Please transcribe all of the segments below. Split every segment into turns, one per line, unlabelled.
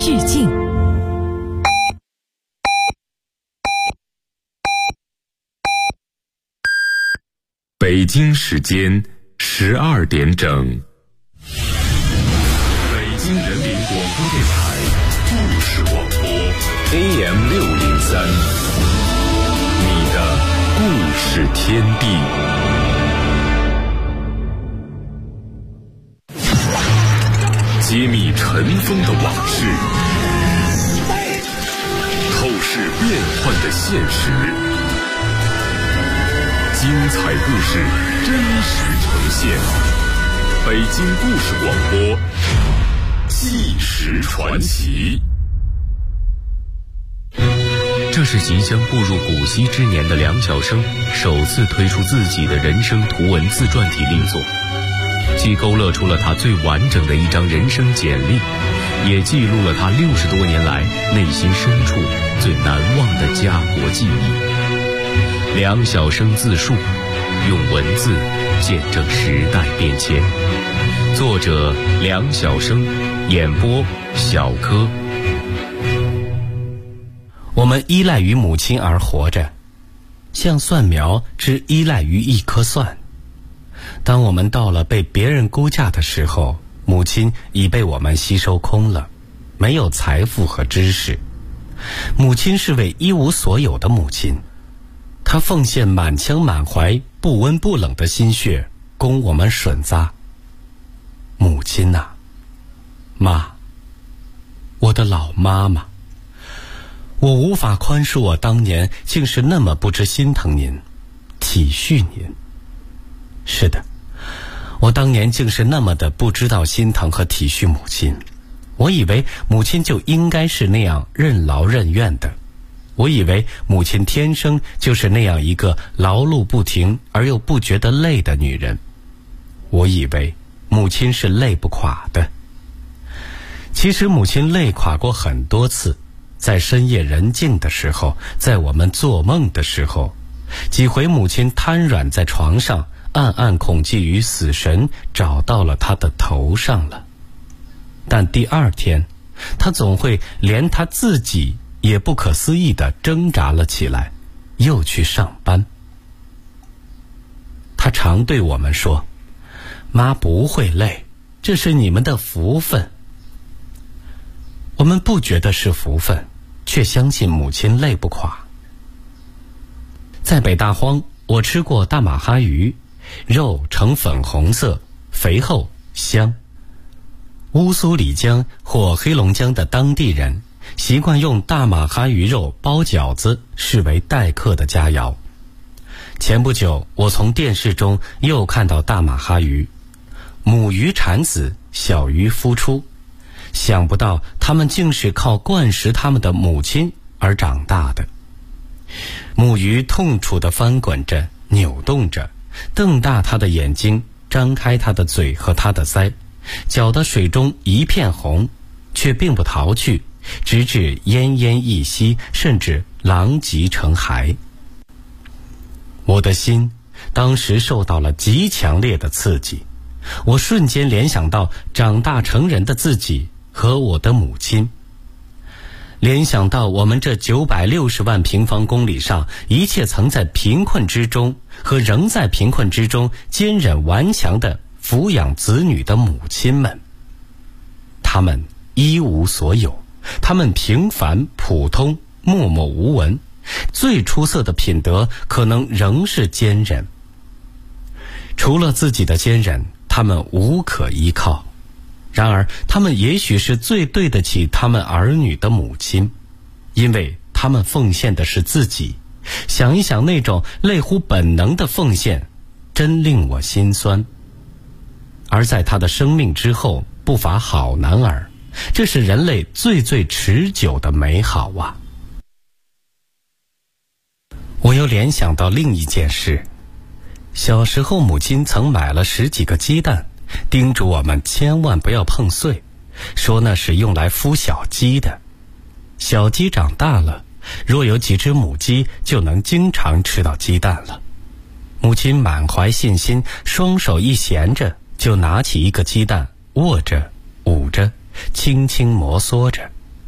致敬。
北京时间12点整，北京人民广播电台故事广播 AM603，你的故事天地。揭秘尘封的往事，透视变幻的现实，精彩故事真实呈现。北京故事广播，纪实传奇。
这是即将步入古稀之年的梁晓声首次推出自己的人生图文自传体力作，既勾勒出了他最完整的一张人生简历，也记录了他60多年来内心深处最难忘的家国记忆。梁晓声自述，用文字见证时代变迁。作者梁晓声，演播小柯。
我们依赖于母亲而活着，像蒜苗只依赖于一颗蒜。当我们到了被别人估价的时候，母亲已被我们吸收空了，没有财富和知识。母亲是位一无所有的母亲，她奉献满腔满怀不温不冷的心血供我们吮咂。母亲呐，妈，我的老妈妈，我无法宽恕我当年竟是那么不知心疼您，体恤您。是的，我当年竟是那么的不知道心疼和体恤母亲。我以为母亲就应该是那样任劳任怨的，我以为母亲天生就是那样一个劳碌不停而又不觉得累的女人，我以为母亲是累不垮的。其实母亲累垮过很多次，在深夜人静的时候，在我们做梦的时候，几回母亲瘫软在床上，暗暗恐惧于死神找到了她的头上了。但第二天，她总会连她自己也不可思议地挣扎了起来，又去上班。她常对我们说，妈不会累，这是你们的福分。我们不觉得是福分，却相信母亲累不垮。在北大荒，我吃过大马哈鱼，肉呈粉红色，肥厚香。乌苏里江或黑龙江的当地人习惯用大马哈鱼肉包饺子，视为待客的佳肴。前不久，我从电视中又看到大马哈鱼，母鱼产子，小鱼孵出，想不到它们竟是靠灌食它们的母亲而长大的。母鱼痛楚地翻滚着，扭动着，瞪大它的眼睛，张开它的嘴和它的腮，搅得水中一片红，却并不逃去，直至奄奄一息，甚至狼藉成骸。我的心当时受到了极强烈的刺激，我瞬间联想到长大成人的自己和我的母亲，联想到我们这960万平方公里上一切曾在贫困之中和仍在贫困之中坚忍顽强地抚养子女的母亲们。他们一无所有，他们平凡普通，默默无闻，最出色的品德可能仍是坚忍。除了自己的坚忍，他们无可依靠。然而他们也许是最对得起他们儿女的母亲，因为他们奉献的是自己。想一想那种类乎本能的奉献，真令我心酸。而在他的生命之后不乏好男儿，这是人类最最持久的美好啊。我又联想到另一件事，小时候母亲曾买了10几个鸡蛋，叮嘱我们千万不要碰碎，说那是用来孵小鸡的。小鸡长大了，若有几只母鸡，就能经常吃到鸡蛋了。母亲满怀信心，双手一闲着，就拿起一个鸡蛋，握着捂着，轻轻摩挲着，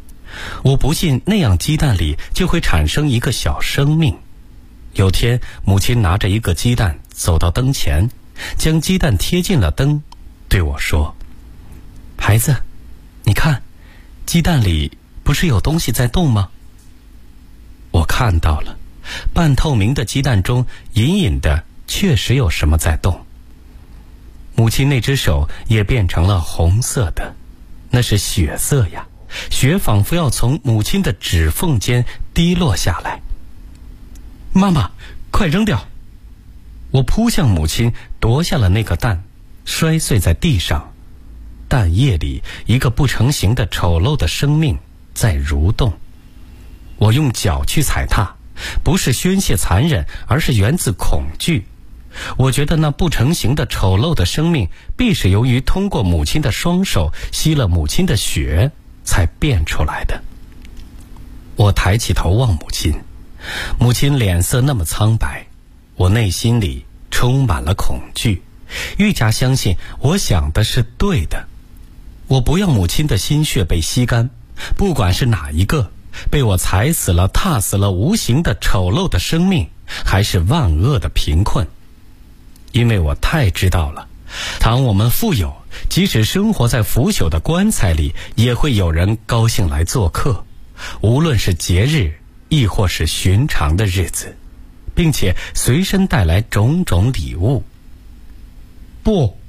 我不信那样鸡蛋里就会产生一个小生命。有天，母亲拿着一个鸡蛋走到灯前，将鸡蛋贴近了灯，对我说：“孩子，你看，鸡蛋里不是有东西在动吗？”我看到了，半透明的鸡蛋中隐隐的确实有什么在动。母亲那只手也变成了红色的，那是血色呀，血仿佛要从母亲的指缝间滴落下来。妈妈，快扔掉！我扑向母亲，夺下了那个蛋，摔碎在地上。蛋液里一个不成形的丑陋的生命在蠕动。我用脚去踩踏，不是宣泄残忍，而是源自恐惧。我觉得那不成形的丑陋的生命必是由于通过母亲的双手吸了母亲的血才变出来的。我抬起头望母亲，母亲脸色那么苍白，我内心里充满了恐惧，愈加相信我想的是对的。我不要母亲的心血被吸干，不管是哪一个，被我踩死了、踏死了无形的丑陋的生命，还是万恶的贫困。因为我太知道了，倘我们富有，即使生活在腐朽的棺材里，也会有人高兴来做客，无论是节日亦或是寻常的日子，并且随身带来种种礼物。不，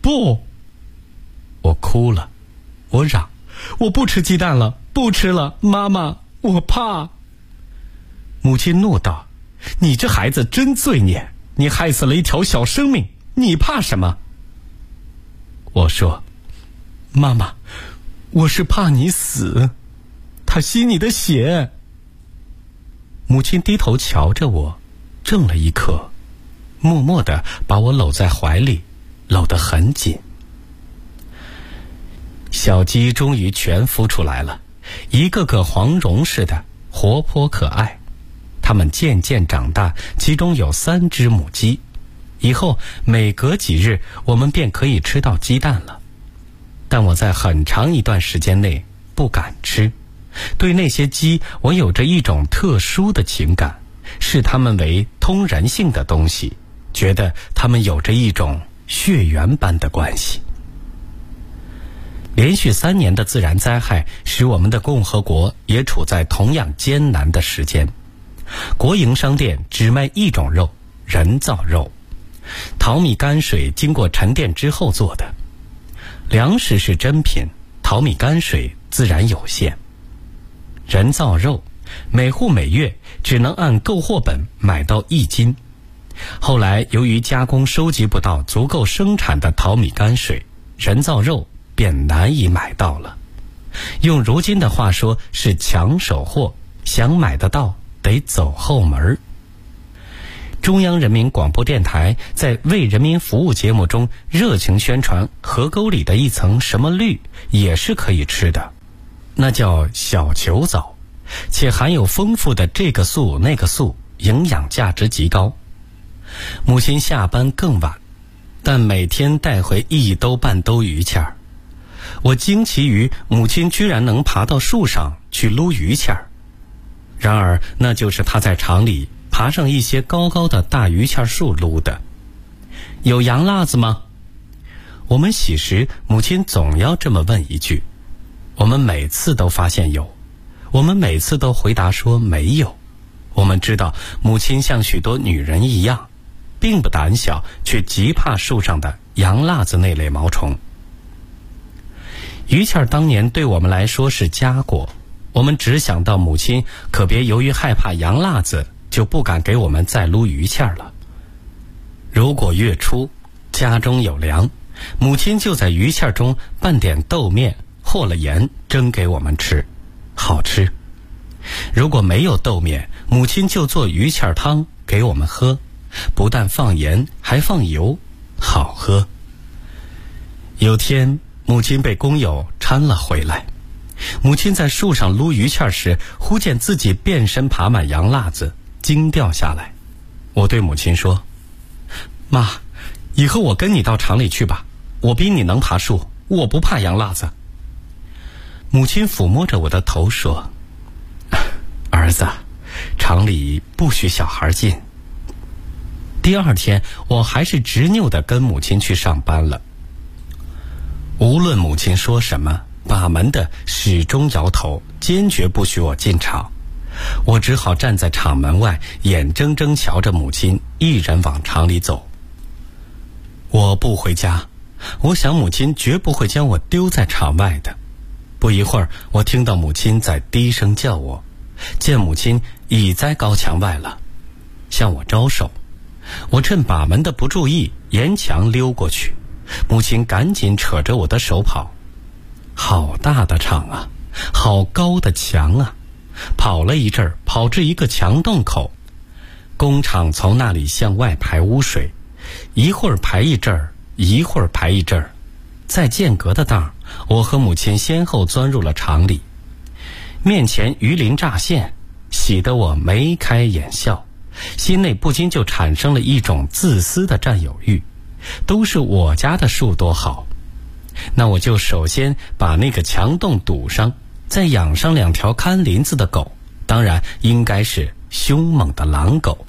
我哭了，我嚷，我不吃鸡蛋了，不吃了，妈妈，我怕。母亲怒道：“你这孩子真罪孽，你害死了一条小生命，你怕什么？”我说：“妈妈，我是怕你死，他吸你的血。”母亲低头瞧着我，怔了一刻，默默地把我搂在怀里，搂得很紧。小鸡终于全孵出来了，一个个黄绒似的，活泼可爱。它们渐渐长大，其中有3只母鸡。以后每隔几日，我们便可以吃到鸡蛋了。但我在很长一段时间内不敢吃。对那些鸡，我有着一种特殊的情感，视它们为通人性的东西，觉得它们有着一种血缘般的关系。连续3年的自然灾害使我们的共和国也处在同样艰难的时间。国营商店只卖一种肉，人造肉，淘米泔水经过沉淀之后做的。粮食是真品，淘米泔水自然有限。人造肉每户每月只能按购货本买到1斤。后来由于加工收集不到足够生产的淘米泔水，人造肉便难以买到了。用如今的话说是抢手货，想买得到得走后门。中央人民广播电台在为人民服务节目中热情宣传河沟里的一层什么绿也是可以吃的，那叫小球藻，且含有丰富的这个素那个素，营养价值极高。母亲下班更晚，但每天带回1兜半兜鱼签儿。我惊奇于母亲居然能爬到树上去撸鱼签儿，然而那就是她在厂里爬上一些高高的大鱼签树撸的。有洋辣子吗？我们洗时，母亲总要这么问一句。我们每次都发现有，我们每次都回答说没有。我们知道母亲像许多女人一样，并不胆小，却极怕树上的洋辣子那类毛虫。鱼签当年对我们来说是佳果，我们只想到母亲可别由于害怕洋辣子，就不敢给我们再撸鱼签了。如果月初家中有粮，母亲就在鱼签中拌点豆面，和了盐蒸给我们吃，好吃。如果没有豆面，母亲就做鱼签汤给我们喝，不但放盐还放油，好喝。有天母亲被工友搀了回来，母亲在树上撸鱼签时，忽见自己遍身爬满洋辣子，惊掉下来。我对母亲说：“妈，以后我跟你到厂里去吧，我比你能爬树，我不怕洋辣子。”母亲抚摸着我的头说：“ 儿子，厂里不许小孩进。第二天，我还是执拗地跟母亲去上班了。无论母亲说什么，把门的始终摇头，坚决不许我进厂。我只好站在厂门外，眼睁睁瞧着母亲一人往厂里走。我不回家，我想母亲绝不会将我丢在厂外的。不一会儿，我听到母亲在低声叫我，见母亲已在高墙外了，向我招手。我趁把门的不注意，沿墙溜过去。母亲赶紧扯着我的手跑。好大的厂啊，好高的墙啊！跑了一阵儿，跑至一个墙洞口，工厂从那里向外排污水，一会儿排一阵儿，一会儿排一阵儿。在间隔的当，我和母亲先后钻入了厂里。面前鱼鳞乍现，喜得我眉开眼笑，心内不禁就产生了一种自私的占有欲。都是我家的树多好，那我就首先把那个墙洞堵上，再养上2条看林子的狗，当然应该是凶猛的狼狗。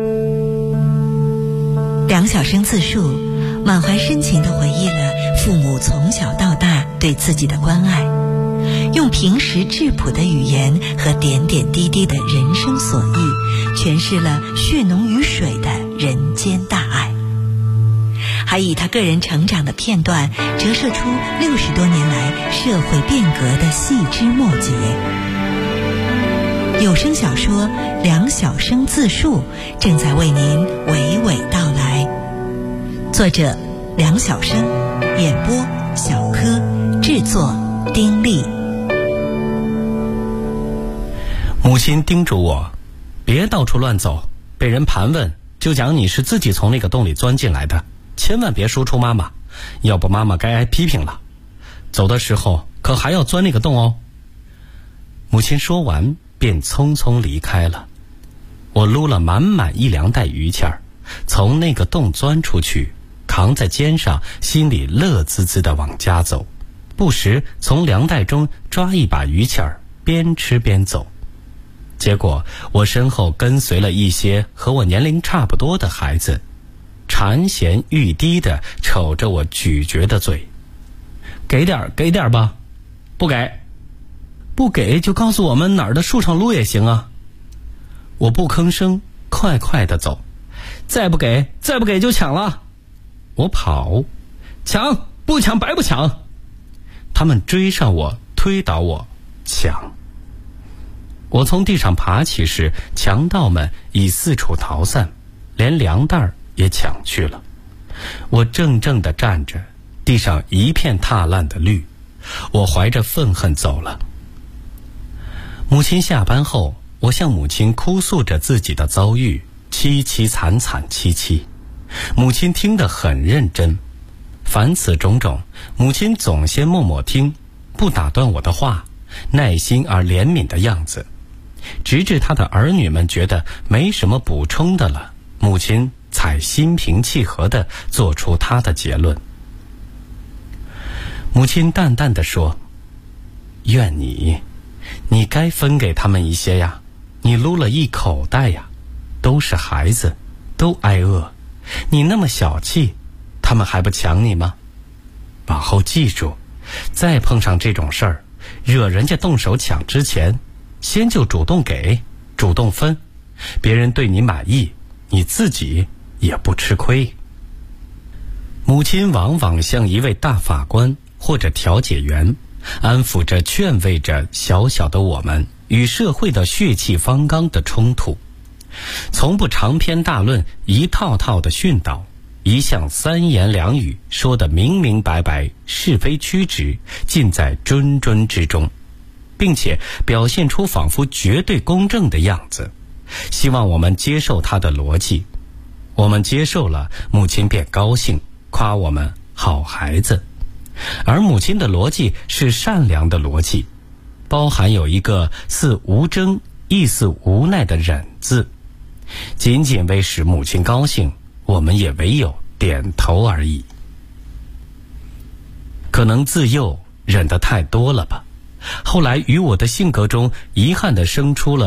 梁晓声自述，满怀深情地回忆了父母从小到大对自己的关爱，用平实质朴的语言和点点滴滴的人生所遇，诠释了血浓于水的人间大爱，还以他个人成长的片段折射出60多年来社会变革的细枝末节。有声小说《梁晓声自述》正在为您娓娓道来，作者梁晓声，演播小柯，制作丁力。
母亲叮嘱我，别到处乱走，被人盘问就讲你是自己从那个洞里钻进来的，千万别说出妈妈，要不妈妈该挨批评了。走的时候可还要钻那个洞哦。母亲说完便匆匆离开了。我撸了满满1两袋鱼签儿，从那个洞钻出去，扛在肩上，心里乐滋滋地往家走，不时从粮袋中抓一把鱼签儿，边吃边走。结果我身后跟随了一些和我年龄差不多的孩子，馋涎欲滴地瞅着我咀嚼的嘴。给点吧。不给就告诉我们哪儿的树上撸也行啊。我不吭声，快快地走。再不给就抢了。我跑，抢不抢白不抢。他们追上我，推倒我，抢。我从地上爬起时，强盗们已四处逃散，连粮袋也抢去了。我怔怔地站着，地上一片踏烂的绿，我怀着愤恨走了。母亲下班后，我向母亲哭诉着自己的遭遇，凄凄惨惨戚戚。母亲听得很认真，凡此种种，母亲总先默默听，不打断我的话，耐心而怜悯的样子。直至他的儿女们觉得没什么补充的了，母亲才心平气和地做出她的结论。母亲淡淡地说，怨你该分给他们一些呀，你撸了一口袋呀，都是孩子，都挨饿，你那么小气，他们还不抢你吗？往后记住，再碰上这种事儿，惹人家动手抢之前，先就主动给，主动分，别人对你满意，你自己也不吃亏。母亲往往像一位大法官或者调解员，安抚着劝慰着小小的我们与社会的血气方刚的冲突，从不长篇大论，一套套的训导，一向3言2语说得明明白白，是非曲直尽在谆谆之中，并且表现出仿佛绝对公正的样子，希望我们接受他的逻辑。我们接受了，母亲便高兴，夸我们好孩子。而母亲的逻辑是善良的逻辑，包含有一个似无争亦似无奈的忍字，仅仅为使母亲高兴，我们也唯有点头而已。可能自幼忍得太多了吧，后来与我的性格中遗憾地生出了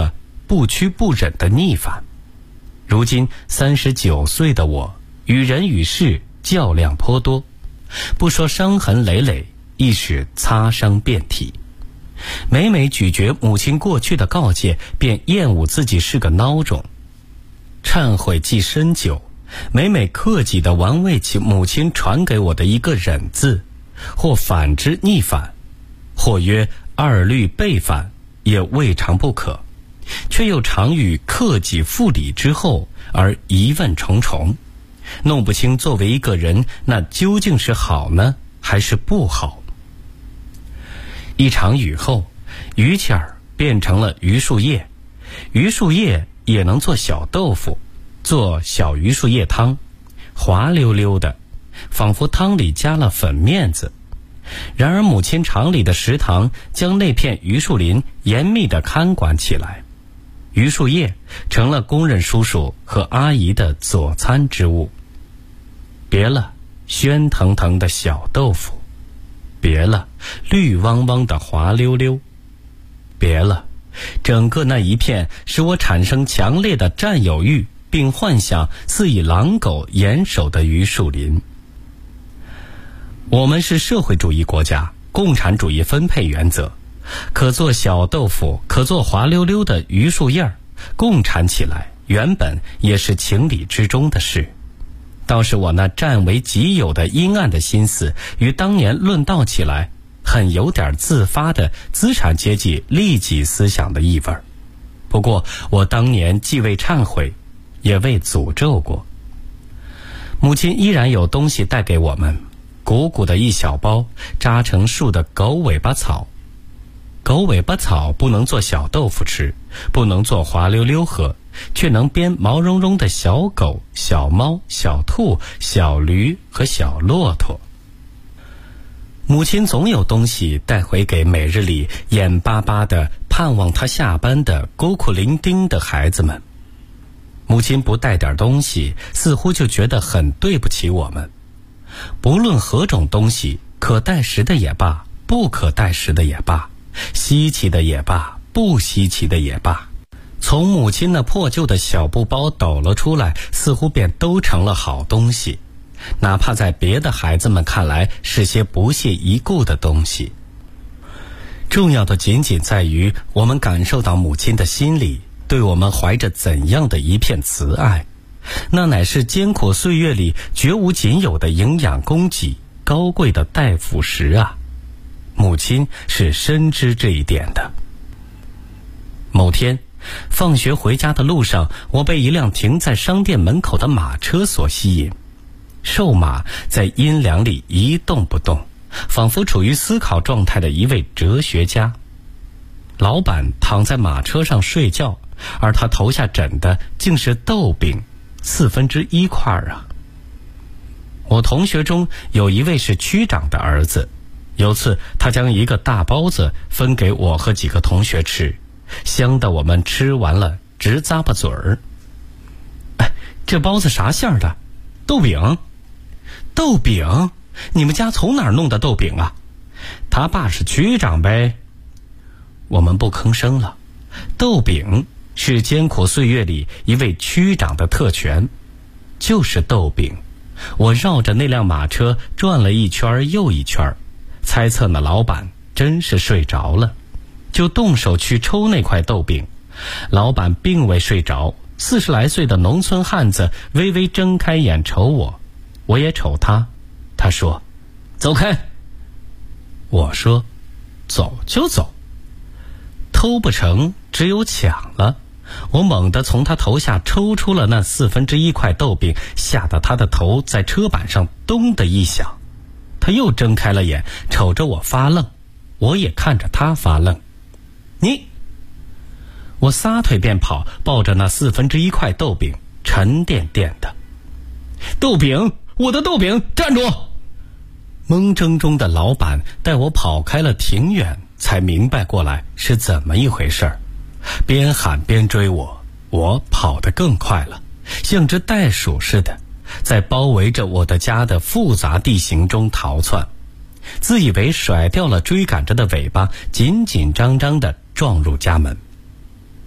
不屈不忍的逆反。如今39岁的我，与人与事较量颇多，不说伤痕累累，亦是擦伤遍体。每每咀嚼母亲过去的告诫，便厌恶自己是个孬种。忏悔既深久，每每克己地玩味起母亲传给我的一个忍字，或反之逆反，或曰二律背反，也未尝不可，却又常于克己复礼之后而疑问重重，弄不清作为一个人，那究竟是好呢，还是不好。一场雨后，榆钱儿变成了榆树叶，榆树叶也能做小豆腐，做小榆树叶汤，滑溜溜的，仿佛汤里加了粉面子。然而母亲厂里的食堂将那片榆树林严密地看管起来，榆树叶成了工人叔叔和阿姨的佐餐之物。别了喧腾腾的小豆腐，别了绿汪汪的滑溜溜，别了整个那一片使我产生强烈的占有欲，并幻想似以狼狗严守的榆树林。我们是社会主义国家，共产主义分配原则，可做小豆腐，可做滑溜溜的榆树叶儿，共产起来原本也是情理之中的事。倒是我那占为己有的阴暗的心思，与当年论道起来，很有点自发的资产阶级利己思想的意味。不过我当年既未忏悔，也未诅咒过。母亲依然有东西带给我们，鼓鼓的一小包扎成树的狗尾巴草。狗尾巴草不能做小豆腐吃，不能做滑溜溜喝，却能编毛茸茸的小狗、小猫、小兔、小驴和小骆驼。母亲总有东西带回给每日里眼巴巴的盼望她下班的孤苦伶仃的孩子们。母亲不带点东西，似乎就觉得很对不起我们。不论何种东西，可带食的也罢，不可带食的也罢，稀奇的也罢，不稀奇的也罢，从母亲那破旧的小布包抖了出来，似乎便都成了好东西，哪怕在别的孩子们看来是些不屑一顾的东西。重要的仅仅在于我们感受到母亲的心里对我们怀着怎样的一片慈爱，那乃是艰苦岁月里绝无仅有的营养供给，高贵的待辅食啊！母亲是深知这一点的。某天放学回家的路上，我被一辆停在商店门口的马车所吸引。瘦马在阴凉里一动不动，仿佛处于思考状态的一位哲学家。老板躺在马车上睡觉，而他头下枕的竟是豆饼1/4块啊！我同学中有一位是区长的儿子，有次他将一个大包子分给我和几个同学吃，香得我们吃完了直咂巴嘴儿。哎，这包子啥馅儿的？豆饼？豆饼？你们家从哪儿弄的豆饼啊？他爸是区长呗。我们不吭声了。豆饼是艰苦岁月里一位区长的特权，就是豆饼。我绕着那辆马车转了一圈又一圈，猜测那老板真是睡着了，就动手去抽那块豆饼。老板并未睡着，40来岁的农村汉子微微睁开眼瞅我，我也瞅他。他说：“走开。”我说：“走就走。”偷不成，只有抢了。我猛地从他头下抽出了那1/4块豆饼，吓得他的头在车板上咚的一响。他又睁开了眼，瞅着我发愣，我也看着他发愣。你！我撒腿便跑，抱着那1/4块豆饼，沉甸甸的。豆饼，我的豆饼，站住！懵怔中的老板带我跑开了挺远，才明白过来是怎么一回事儿。边喊边追我，我跑得更快了，像只袋鼠似的，在包围着我的家的复杂地形中逃窜，自以为甩掉了追赶着的尾巴，紧紧张张地撞入家门。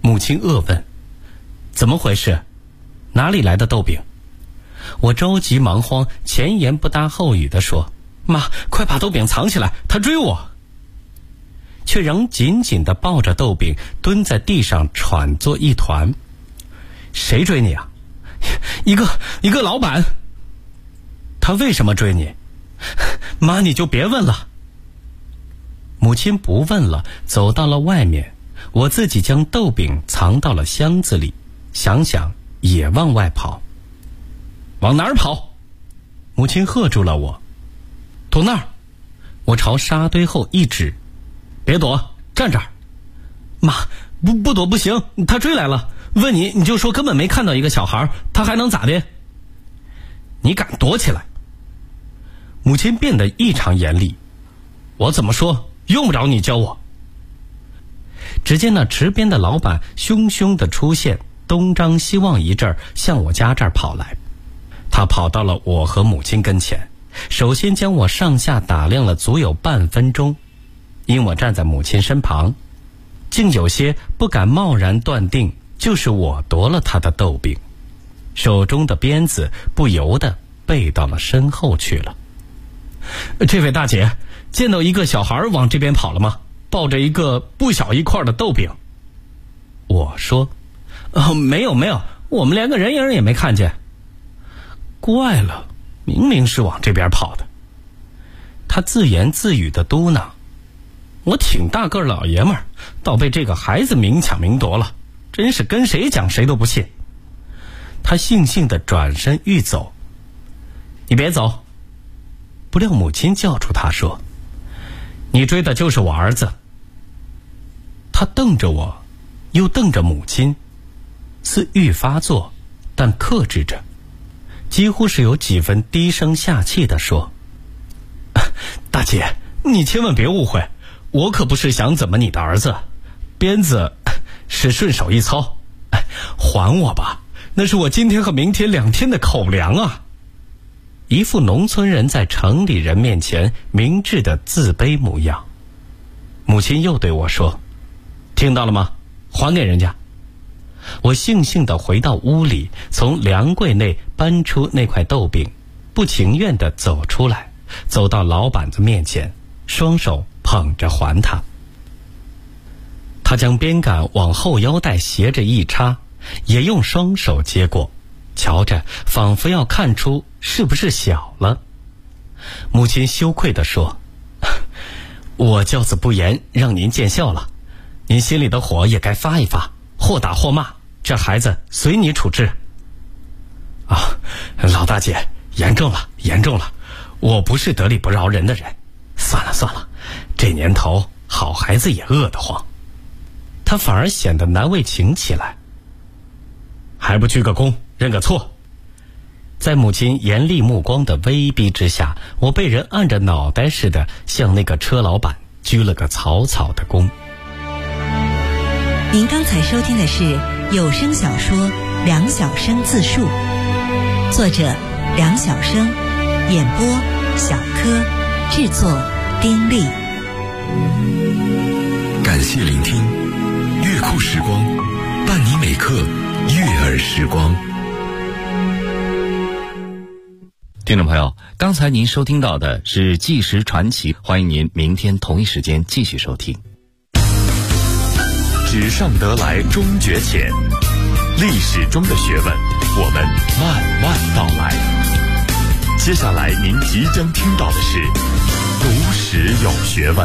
母亲恶问：怎么回事？哪里来的豆饼？我着急忙慌，前言不搭后语地说：妈，快把豆饼藏起来，他追我。却仍紧紧地抱着豆饼，蹲在地上喘作一团。谁追你啊？一个老板。他为什么追你？妈，你就别问了。母亲不问了，走到了外面，我自己将豆饼藏到了箱子里，想想也往外跑。往哪儿跑？母亲喝住了我。躲那儿。我朝沙堆后一指。别躲，站这儿。妈，不躲不行，他追来了。问你就说根本没看到一个小孩，他还能咋的？你敢躲起来？母亲变得异常严厉。我怎么说？用不着你教我。只见那池边的老板汹汹地出现，东张西望一阵，向我家这儿跑来。他跑到了我和母亲跟前，首先将我上下打量了足有半分钟。因我站在母亲身旁，竟有些不敢贸然断定就是我夺了他的豆饼，手中的鞭子不由得背到了身后去了。这位大姐，见到一个小孩往这边跑了吗？抱着一个不小一块的豆饼。我说：没有，我们连个人影也没看见。怪了，明明是往这边跑的。他自言自语地嘟囔：我挺大个老爷们儿，倒被这个孩子明抢明夺了，真是跟谁讲谁都不信。他悻悻地转身欲走。你别走。不料母亲叫住他说：你追的就是我儿子。他瞪着我，又瞪着母亲，似欲发作，但克制着，几乎是有几分低声下气地说：大姐，你千万别误会，我可不是想怎么你的儿子，鞭子是顺手一操，还我吧，那是我今天和明天2天的口粮啊。一副农村人在城里人面前明智的自卑模样。母亲又对我说：听到了吗？还给人家。我悻悻地回到屋里，从粮柜内搬出那块豆饼，不情愿地走出来，走到老板子面前，双手捧着还他。他将鞭杆往后腰带斜着一插，也用双手接过，瞧着仿佛要看出是不是小了。母亲羞愧地说：我教子不严，让您见笑了，您心里的火也该发一发，或打或骂，这孩子随你处置。老大姐，严重了，我不是得理不饶人的人，算了，这年头好孩子也饿得慌。他反而显得难为情起来。还不鞠个躬，认个错。在母亲严厉目光的威逼之下，我被人按着脑袋似的向那个车老板鞠了个草草的躬。
您刚才收听的是有声小说《梁晓声自述》，作者梁晓声，演播小柯，制作丁力。
感谢聆听，乐库时光，伴你每刻悦耳时光。
听众朋友，刚才您收听到的是纪实传奇，欢迎您明天同一时间继续收听。
纸上得来终觉浅，历史中的学问，我们慢慢道来。接下来您即将听到的是读史有学问。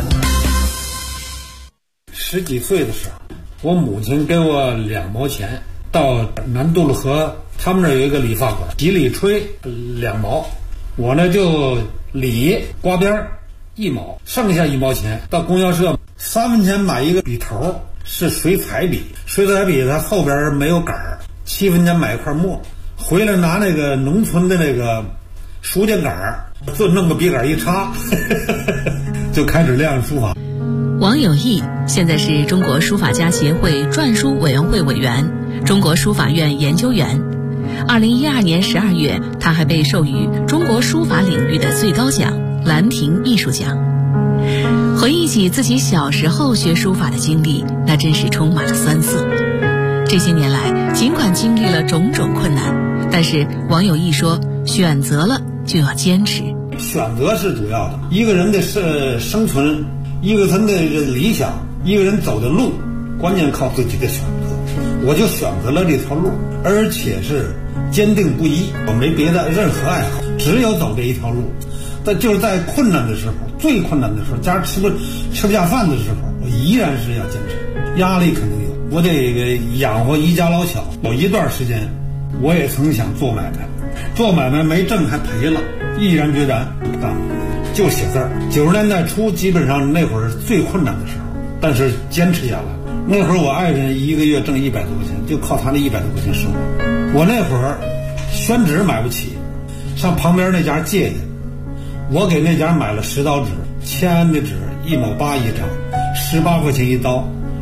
10几岁的时候，我母亲给我2毛钱，到南渡路河他们那儿有一个理发馆，洗理吹2毛，我呢就理刮边1毛，剩下1毛钱到供销社3分钱买一个笔头，是水彩笔，水彩笔它后边没有杆儿，7分钱买一块墨，回来拿那个农村的那个书架杆儿，就弄个笔杆一插就开始练书法。
王有义现在是中国书法家协会篆书委员会委员，中国书法院研究员。2012年12月，他还被授予中国书法领域的最高奖兰亭艺术奖。回忆起自己小时候学书法的经历，那真是充满了酸涩。 这些年来，尽管经历了种种困难，但是王有义说，选择了就要坚持。
选择是主要的，一个人的生存，一个人的理想，一个人走的路，关键靠自己的选择。我就选择了这条路，而且是坚定不移，我没别的任何爱好，只有走这一条路。但就是在困难的时候，最困难的时候，家吃不下饭的时候，我依然是要坚持。压力肯定有，我得养活一家老小。有一段时间，我也曾想做买卖，做买卖没挣还赔了，毅然决然不干了，就写字儿。90年代初，基本上那会儿最困难的时候，但是坚持下来了。那会儿我爱人一个月挣100多块钱，就靠他那100多块钱生活。我那会儿宣纸买不起，上旁边那家借去，我给那家买了10刀纸，签的纸1毛8一张，18块钱一刀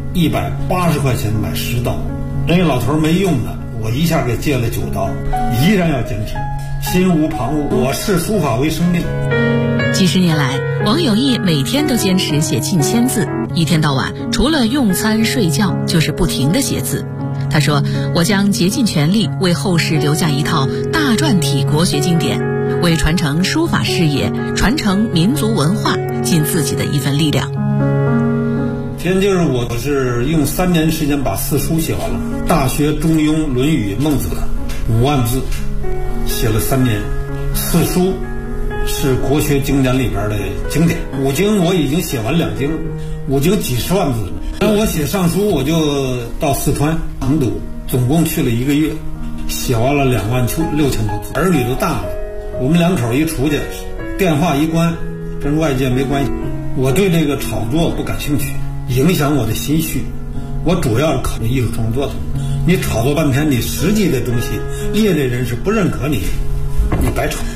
，180块钱买10刀。人家老头没用的，我一下给借了9刀，依然要坚持，心无旁骛。我视书法为生命。
几十年来，王有义每天都坚持写近1000字，一天到晚除了用餐睡觉就是不停地写字。他说，我将竭尽全力为后世留下一套大篆体国学经典，为传承书法事业、传承民族文化尽自己的一份力量。
就是我是用3年时间把4书写完了，《大学》《中庸》《论语》《孟子》5万字，写了3年。4书是国学经典里边的经典，5经我已经写完2经，5经几十万字了。那我写上书，我就到四川成都，总共去了1个月，写完了26000多字。儿女都大了，我们2口一出去，电话一关，跟外界没关系。我对这个炒作不感兴趣，影响我的心绪。我主要是考虑艺术创作的。你炒作半天，你实际的东西，业内人士不认可你，你白炒。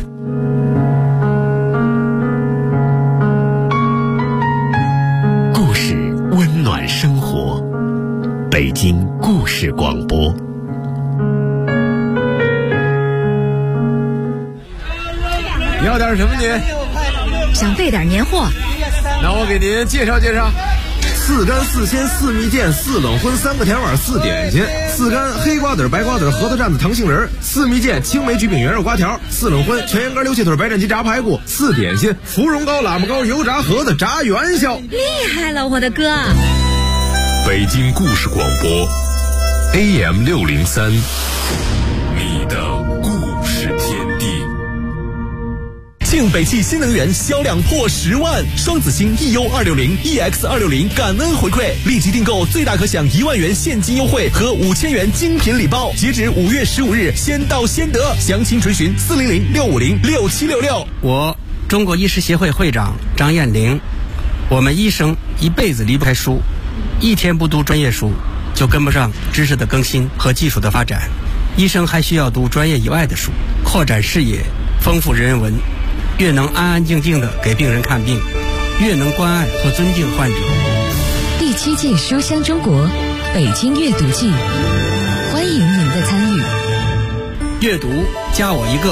故事温暖生活，北京故事广播。
你要点什么您？
想备点年货。
那我给您介绍介绍。4干4鲜4蜜饯4冷荤3个甜碗4点心，4干黑瓜子白瓜子核桃蘸子糖杏仁，4蜜饯青梅橘饼圆肉瓜条，4冷荤全羊肝溜蟹腿白斩鸡炸排骨，4点心芙蓉糕喇嘛糕油炸盒子炸元宵。
厉害了，我的哥！
北京故事广播 AM 603，你的故事天地。
庆北汽新能源销量破10万，双子星 EU260、EX260 感恩回馈，立即订购最大可享1万元现金优惠和5000元精品礼包，截止5月15日，先到先得。详情垂询400-650-6766。
我中国医师协会会长张艳玲，我们医生一辈子离不开书，一天不读专业书，就跟不上知识的更新和技术的发展。医生还需要读专业以外的书，扩展视野，丰富人文。越能安安静静地给病人看病，越能关爱和尊敬患者。
第7届书香中国北京阅读季，欢迎您的参与。
阅读加我一个。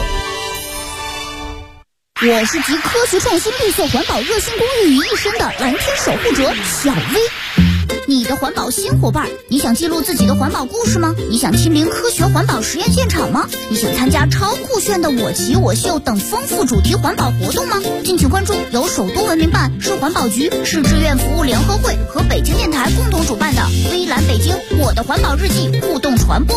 我是集科学创新、绿色环保、热心公益于一身的蓝天守护者小薇。你的环保新伙伴，你想记录自己的环保故事吗？你想亲临科学环保实验现场吗？你想参加超酷炫的我骑我秀等丰富主题环保活动吗？敬请关注由首都文明办、市环保局、市志愿服务联合会和北京电台共同主办的微蓝北京我的环保日记互动传播